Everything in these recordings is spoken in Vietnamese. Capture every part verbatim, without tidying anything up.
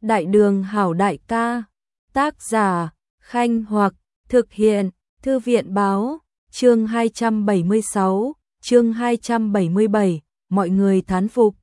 Đại đường hảo đại ca, tác giả, Khanh Hoặc, thực hiện, Thư viện báo, chương hai trăm bảy mươi sáu, chương hai trăm bảy mươi bảy, mọi người thán phục.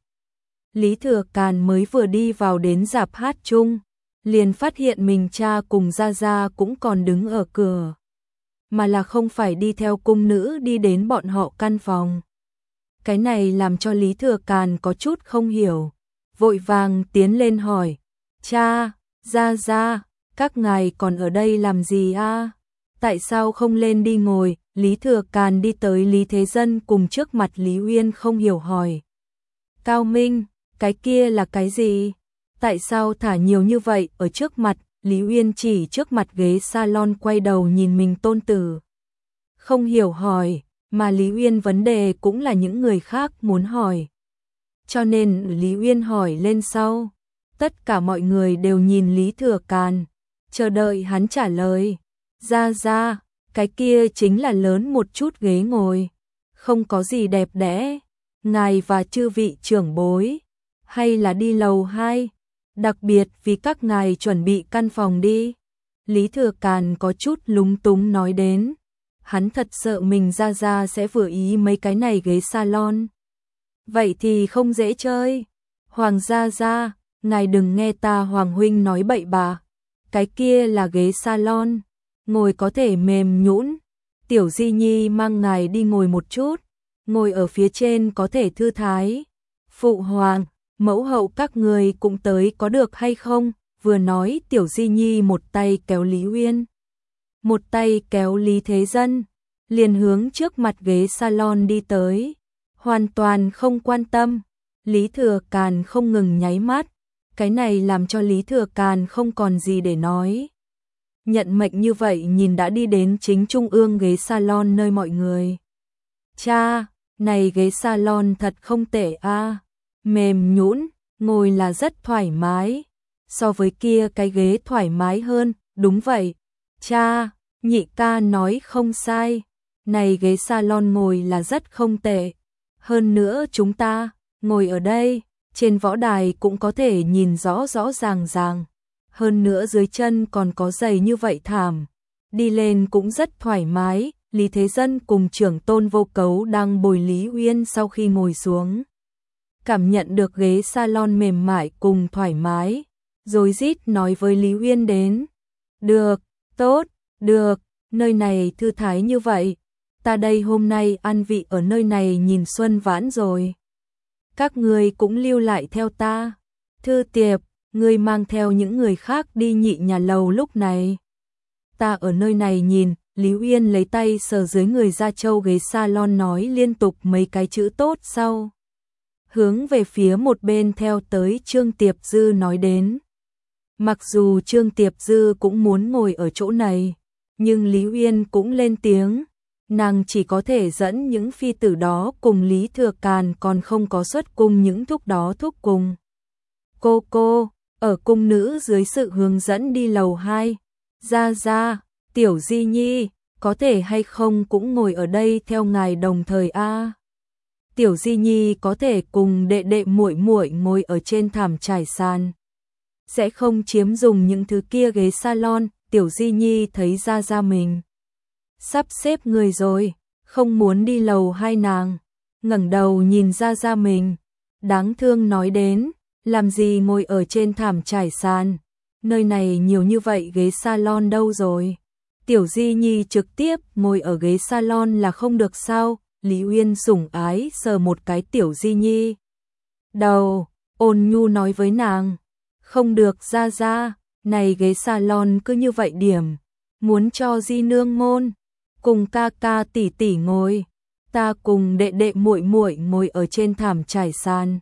Lý Thừa Càn mới vừa đi vào đến rạp hát chung, liền phát hiện mình cha cùng Gia Gia cũng còn đứng ở cửa, mà là không phải đi theo cung nữ đi đến bọn họ căn phòng. Cái này làm cho Lý Thừa Càn có chút không hiểu, vội vàng tiến lên hỏi, cha, Gia Gia, các ngài còn ở đây làm gì a? Tại sao không lên đi ngồi? Lý Thừa Càn đi tới Lý Thế Dân cùng trước mặt Lý Uyên không hiểu hỏi. Cao Minh, cái kia là cái gì? Tại sao thả nhiều như vậy ở trước mặt? Lý Uyên chỉ trước mặt ghế salon quay đầu nhìn mình tôn tử. Không hiểu hỏi, mà Lý Uyên vấn đề cũng là những người khác muốn hỏi. Cho nên Lý Uyên hỏi lên sau. Tất cả mọi người đều nhìn Lý Thừa Càn, chờ đợi hắn trả lời. Ra ra, cái kia chính là lớn một chút ghế ngồi, không có gì đẹp đẽ. Ngài và chư vị trưởng bối, hay là đi lầu hai, đặc biệt vì các ngài chuẩn bị căn phòng đi. Lý Thừa Càn có chút lúng túng nói đến. Hắn thật sợ mình Ra Ra sẽ vừa ý mấy cái này ghế salon. Vậy thì không dễ chơi. Hoàng Gia Gia, ngài đừng nghe ta Hoàng huynh nói bậy bạ. Cái kia là ghế salon, ngồi có thể mềm nhũn. Tiểu Di Nhi mang ngài đi ngồi một chút, ngồi ở phía trên có thể thư thái. Phụ hoàng, mẫu hậu các người cũng tới có được hay không? Vừa nói Tiểu Di Nhi một tay kéo Lý Uyên, một tay kéo Lý Thế Dân, liền hướng trước mặt ghế salon đi tới, hoàn toàn không quan tâm. Lý Thừa Càn không ngừng nháy mắt, cái này làm cho Lý Thừa Càn không còn gì để nói. Nhận mệnh như vậy nhìn đã đi đến chính trung ương ghế salon nơi mọi người. Cha, này ghế salon thật không tệ a, mềm nhũn, ngồi là rất thoải mái, so với kia cái ghế thoải mái hơn. Đúng vậy, cha, nhị ca nói không sai, này ghế salon ngồi là rất không tệ. Hơn nữa chúng ta ngồi ở đây, trên võ đài cũng có thể nhìn rõ rõ ràng ràng. Hơn nữa dưới chân còn có giày như vậy thảm, đi lên cũng rất thoải mái. Lý Thế Dân cùng trưởng tôn Vô Cấu đang bồi Lý Uyên sau khi ngồi xuống, cảm nhận được ghế salon mềm mại cùng thoải mái, rồi rít nói với Lý Uyên đến. Được, tốt, được, nơi này thư thái như vậy, ta đây hôm nay ăn vị ở nơi này nhìn xuân vãn rồi. Các người cũng lưu lại theo ta. Thư Tiệp, ngươi mang theo những người khác đi nhị nhà lầu lúc này. Ta ở nơi này nhìn. Lý Uyên lấy tay sờ dưới người Gia Châu ghế salon nói liên tục mấy cái chữ tốt sau. Hướng về phía một bên theo tới Trương Tiệp Dư nói đến. Mặc dù Trương Tiệp Dư cũng muốn ngồi ở chỗ này, nhưng Lý Uyên cũng lên tiếng. Nàng chỉ có thể dẫn những phi tử đó cùng Lý Thừa Càn, còn không có xuất cung những thúc đó thúc cùng. Cô cô, ở cung nữ dưới sự hướng dẫn đi lầu hai. Ra ra, Tiểu Di Nhi, có thể hay không cũng ngồi ở đây theo ngài đồng thời a. Tiểu Di Nhi có thể cùng đệ đệ muội muội ngồi ở trên thảm trải sàn, sẽ không chiếm dùng những thứ kia ghế salon. Tiểu Di Nhi thấy Ra Ra mình sắp xếp người rồi, không muốn đi lầu hai. Nàng ngẩng đầu nhìn Ra Ra mình, đáng thương nói đến, làm gì ngồi ở trên thảm trải sàn, nơi này nhiều như vậy ghế salon đâu rồi. Tiểu Di Nhi trực tiếp ngồi ở ghế salon là không được sao? Lý Uyên sủng ái sờ một cái Tiểu Di Nhi đầu, ôn nhu nói với nàng. Không được Ra Ra, này ghế salon cứ như vậy điểm, muốn cho Di nương môn cùng ca ca tỷ tỷ ngồi, ta cùng đệ đệ muội muội ngồi ở trên thảm trải sàn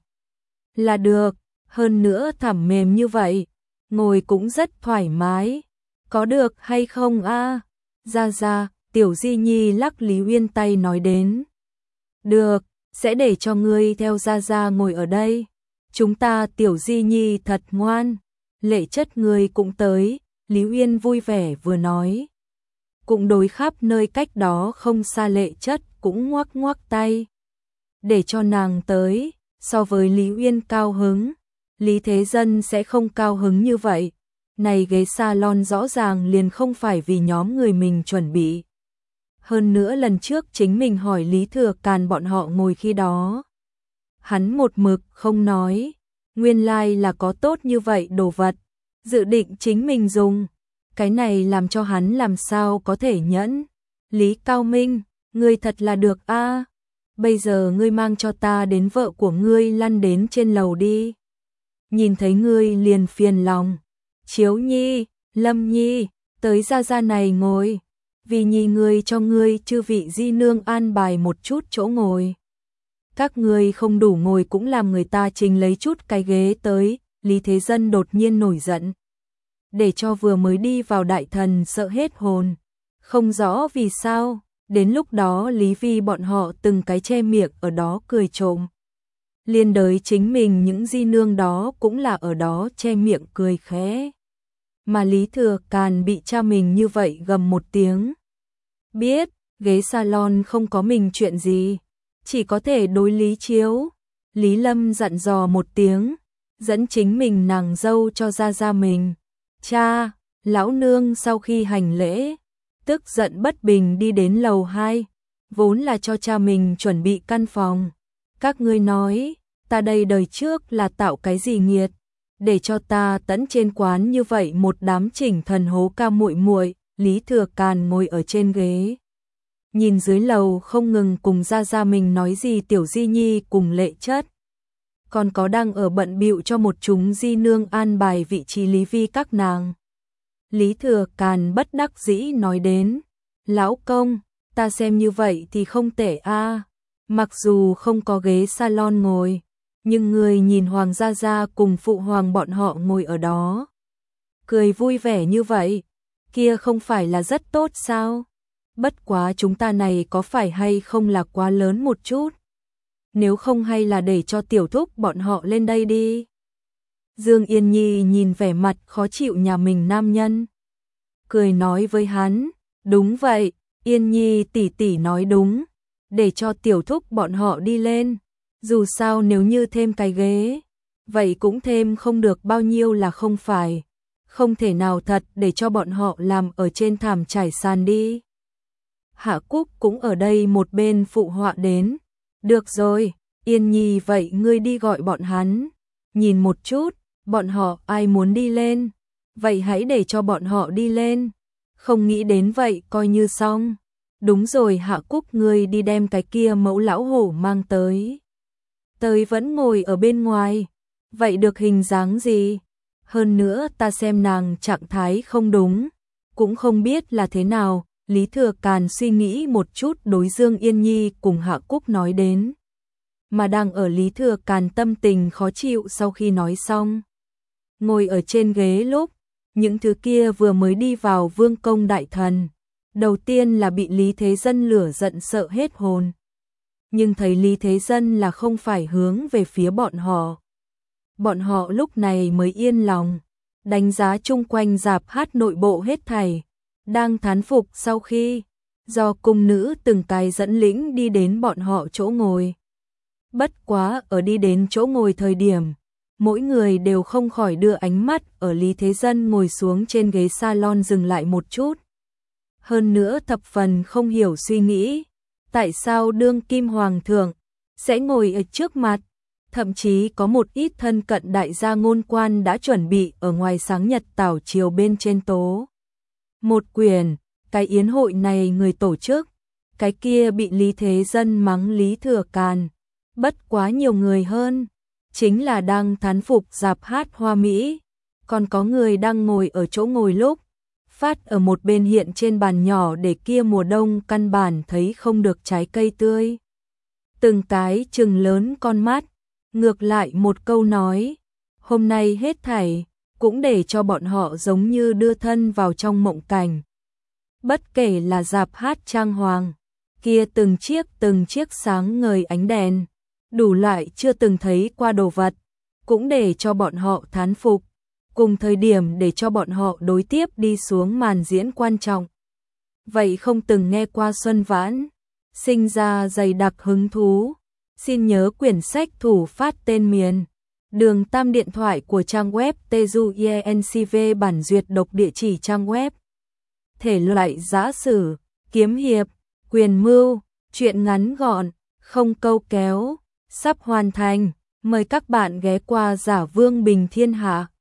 là được. Hơn nữa thảm mềm như vậy, ngồi cũng rất thoải mái, có được hay không a? Ra Ra, Tiểu Di Nhi lắc Lý Uyên tay nói đến. Được, sẽ để cho ngươi theo Ra Ra ngồi ở đây. Chúng ta Tiểu Di Nhi thật ngoan, lệ chất ngươi cũng tới. Lý Uyên vui vẻ vừa nói, cũng đối khắp nơi cách đó không xa lệ chất cũng ngoắc ngoắc tay, để cho nàng tới. So với Lý Uyên cao hứng, Lý Thế Dân sẽ không cao hứng như vậy. Này ghế salon rõ ràng liền không phải vì nhóm người mình chuẩn bị. Hơn nữa lần trước chính mình hỏi Lý Thừa Càn bọn họ ngồi khi đó. Hắn một mực không nói, nguyên lai like là có tốt như vậy đồ vật, dự định chính mình dùng. Cái này làm cho hắn làm sao có thể nhẫn. Lý Cao Minh, ngươi thật là được a. Bây giờ ngươi mang cho ta đến vợ của ngươi lăn đến trên lầu đi. Nhìn thấy ngươi liền phiền lòng. Chiếu Nhi, Lâm Nhi, tới ra ra này ngồi. Vì nhì ngươi cho ngươi chư vị di nương an bài một chút chỗ ngồi. Các ngươi không đủ ngồi cũng làm người ta trình lấy chút cái ghế tới. Lý Thế Dân đột nhiên nổi giận, để cho vừa mới đi vào đại thần sợ hết hồn. Không rõ vì sao, đến lúc đó Lý Vi bọn họ từng cái che miệng ở đó cười trộm. Liên đới chính mình những di nương đó cũng là ở đó che miệng cười khẽ. Mà Lý Thừa Càn bị cha mình như vậy gầm một tiếng. Biết, ghế salon không có mình chuyện gì, chỉ có thể đối Lý Chiếu. Lý Lâm dặn dò một tiếng, dẫn chính mình nàng dâu cho ra ra mình. Cha, lão nương sau khi hành lễ, tức giận bất bình đi đến lầu hai, vốn là cho cha mình chuẩn bị căn phòng. Các ngươi nói, ta đây đời trước là tạo cái gì nghiệt, để cho ta tẫn trên quán như vậy một đám chỉnh thần hố ca muội muội. Lý Thừa Càn ngồi ở trên ghế, nhìn dưới lầu không ngừng cùng ra ra mình nói gì Tiểu Di Nhi cùng Lệ Chất. Còn có đang ở bận bịu cho một chúng di nương an bài vị trí Lý Vi các nàng. Lý Thừa Càn bất đắc dĩ nói đến, lão công, ta xem như vậy thì không tệ a. Mặc dù không có ghế salon ngồi, nhưng người nhìn Hoàng gia gia cùng phụ hoàng bọn họ ngồi ở đó, cười vui vẻ như vậy, kia không phải là rất tốt sao? Bất quá chúng ta này có phải hay không là quá lớn một chút? Nếu không hay là để cho tiểu thúc bọn họ lên đây đi. Dương Yên Nhi nhìn vẻ mặt khó chịu nhà mình nam nhân, cười nói với hắn, đúng vậy, Yên Nhi tỷ tỷ nói đúng, để cho tiểu thúc bọn họ đi lên. Dù sao nếu như thêm cái ghế, vậy cũng thêm không được bao nhiêu là không phải. Không thể nào thật để cho bọn họ làm ở trên thảm trải sàn đi. Hạ Cúc cũng ở đây một bên phụ họa đến. Được rồi, Yên Nhi vậy ngươi đi gọi bọn hắn. Nhìn một chút, bọn họ ai muốn đi lên. Vậy hãy để cho bọn họ đi lên. Không nghĩ đến vậy coi như xong. Đúng rồi Hạ Cúc ngươi đi đem cái kia mẫu lão hổ mang tới. Tới vẫn ngồi ở bên ngoài. Vậy được hình dáng gì? Hơn nữa ta xem nàng trạng thái không đúng. Cũng không biết là thế nào. Lý Thừa Càn suy nghĩ một chút đối Dương Yên Nhi cùng Hạ Cúc nói đến. Mà đang ở Lý Thừa Càn tâm tình khó chịu sau khi nói xong. Ngồi ở trên ghế lúc, những thứ kia vừa mới đi vào vương công đại thần. Đầu tiên là bị Lý Thế Dân lửa giận sợ hết hồn. Nhưng thấy Lý Thế Dân là không phải hướng về phía bọn họ. Bọn họ lúc này mới yên lòng, đánh giá chung quanh rạp hát nội bộ hết thảy. Đang thán phục sau khi do cung nữ từng cái dẫn lĩnh đi đến bọn họ chỗ ngồi. Bất quá ở đi đến chỗ ngồi thời điểm, mỗi người đều không khỏi đưa ánh mắt ở Lý Thế Dân ngồi xuống trên ghế salon dừng lại một chút. Hơn nữa thập phần không hiểu suy nghĩ, tại sao đương kim hoàng thượng sẽ ngồi ở trước mặt. Thậm chí có một ít thân cận đại gia ngôn quan đã chuẩn bị ở ngoài sáng nhật tảo chiều bên trên tố. Một quyển, cái yến hội này người tổ chức, cái kia bị Lý Thế Dân mắng Lý Thừa Càn. Bất quá nhiều người hơn, chính là đang thán phục rạp hát hoa mỹ. Còn có người đang ngồi ở chỗ ngồi lúc, phát ở một bên hiện trên bàn nhỏ để kia mùa đông căn bản thấy không được trái cây tươi. Từng cái trừng lớn con mắt, ngược lại một câu nói, hôm nay hết thảy, cũng để cho bọn họ giống như đưa thân vào trong mộng cảnh. Bất kể là rạp hát trang hoàng, kia từng chiếc từng chiếc sáng ngời ánh đèn, đủ loại chưa từng thấy qua đồ vật, cũng để cho bọn họ thán phục, cùng thời điểm để cho bọn họ đối tiếp đi xuống màn diễn quan trọng. Vậy không từng nghe qua Xuân Vãn, sinh ra dày đặc hứng thú, xin nhớ quyển sách thủ phát tên miền. Đường Tam điện thoại của trang web Teju i en xê vê bản duyệt độc địa chỉ trang web. Thể loại giã sử, kiếm hiệp, quyền mưu, truyện ngắn gọn, không câu kéo, sắp hoàn thành. Mời các bạn ghé qua Giả Vương Bình Thiên Hạ.